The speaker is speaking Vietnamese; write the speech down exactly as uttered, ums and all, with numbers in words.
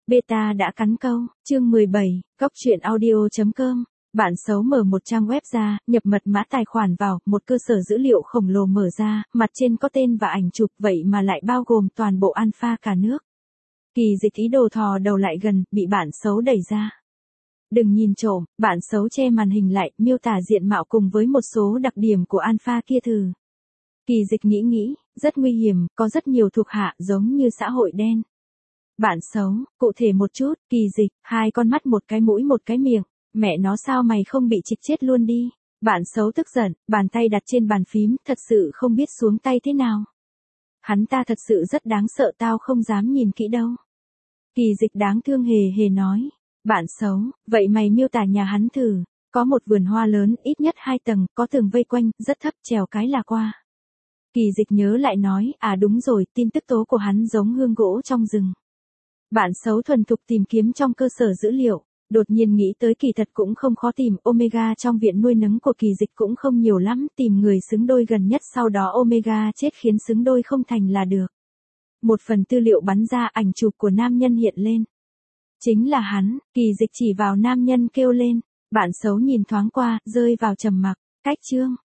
Beta đã cắn câu, chương mười bảy, góc truyện audio chấm com. Bạn xấu mở một trang web ra, nhập mật mã tài khoản vào, một cơ sở dữ liệu khổng lồ mở ra, mặt trên có tên và ảnh chụp, vậy mà lại bao gồm toàn bộ alpha cả nước. Kỳ Dịch ý đồ thò đầu lại gần, bị bạn xấu đẩy ra. Đừng nhìn trộm, bạn xấu che màn hình lại, miêu tả diện mạo cùng với một số đặc điểm của alpha kia thử. Kỳ Dịch nghĩ nghĩ, rất nguy hiểm, có rất nhiều thuộc hạ giống như xã hội đen. Bạn xấu, cụ thể một chút, Kỳ Dịch, hai con mắt một cái mũi một cái miệng, mẹ nó sao mày không bị trịch chết luôn đi. Bạn xấu tức giận, bàn tay đặt trên bàn phím, thật sự không biết xuống tay thế nào. Hắn ta thật sự rất đáng sợ, tao không dám nhìn kỹ đâu. Kỳ Dịch đáng thương hề hề nói. Bạn xấu, vậy mày miêu tả nhà hắn thử. Có một vườn hoa lớn, ít nhất hai tầng, có tường vây quanh, rất thấp, trèo cái là qua. Kỳ Dịch nhớ lại nói, à đúng rồi, tin tức tố của hắn giống hương gỗ trong rừng. Bạn xấu thuần thục tìm kiếm trong cơ sở dữ liệu, đột nhiên nghĩ tới kỳ thật cũng không khó tìm, Omega trong viện nuôi nấng của Kỳ Dịch cũng không nhiều lắm, tìm người xứng đôi gần nhất sau đó Omega chết khiến xứng đôi không thành là được. Một phần tư liệu bắn ra, ảnh chụp của nam nhân hiện lên. Chính là hắn, Kỳ Dịch chỉ vào nam nhân kêu lên, bạn xấu nhìn thoáng qua, rơi vào trầm mặc, cách chương.